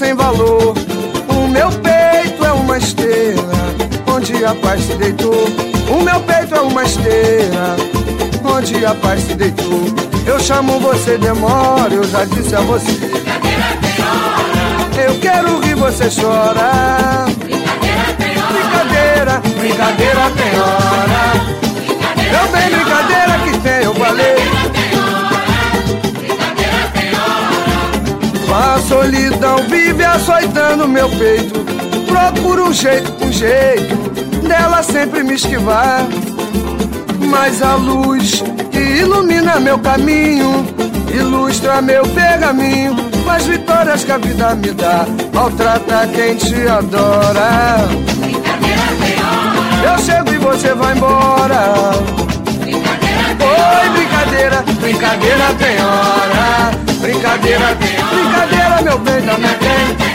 sem valor. O meu peito é uma esteira onde a paz se deitou. O meu peito é uma esteira onde a paz se deitou. Eu chamo você, demora, eu já disse a você. Brincadeira tem hora. Eu quero rir, você chora. Brincadeira tem hora. Brincadeira, brincadeira tem hora. Eu bem brincadeira que tem, eu falei. Brincadeira tem hora. A solidão vive açoitando meu peito. Procuro um jeito dela sempre me esquivar. Mas a luz que ilumina meu caminho ilustra meu pergaminho com as vitórias que a vida me dá. Maltrata quem te adora. Brincadeira tem hora. Eu chego e você vai embora. Brincadeira tem Oi, brincadeira, brincadeira tem hora. Brincadeira, brincadeira, meu bem, também tem.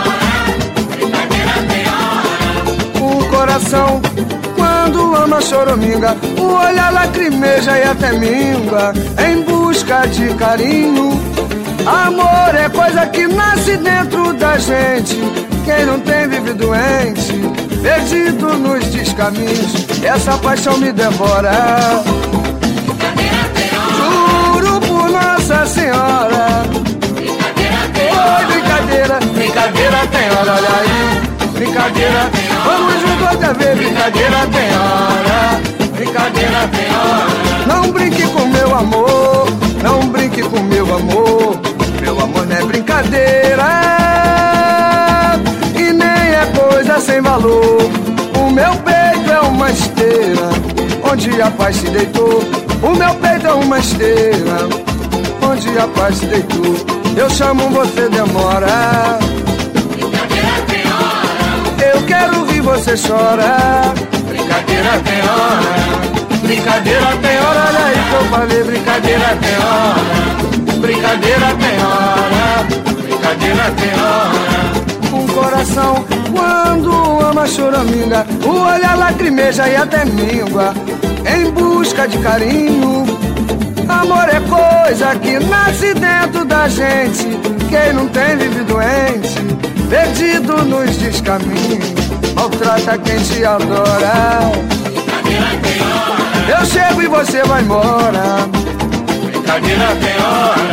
O coração, quando ama choraminga, o olhar lacrimeja e até mingua em busca de carinho. Amor é coisa que nasce dentro da gente. Quem não tem vive doente, perdido nos descaminhos. Essa paixão me devora. Juro por Nossa Senhora. Oi, brincadeira, brincadeira tem hora, olha aí. Brincadeira, vamos juntos outra vez. Brincadeira tem hora, brincadeira tem hora. Não brinque com meu amor, não brinque com meu amor. Meu amor não é brincadeira e nem é coisa sem valor. O meu peito é uma esteira onde a paz se deitou. O meu peito é uma esteira onde a paz se deitou. Eu chamo, você demora. Eu quero rir, você chora. Brincadeira tem hora. Brincadeira tem hora, olha aí que eu falei. Brincadeira tem hora. Brincadeira tem hora. Brincadeira tem hora. Um coração quando ama choraminga, o olhar lacrimeja e até mingua em busca de carinho. Amor é coisa que nasce dentro da gente. Quem não tem vive doente, perdido nos descaminhos. Maltrata quem te adora. Brincadeira tem hora. Eu chego e você vai embora. Brincadeira tem hora.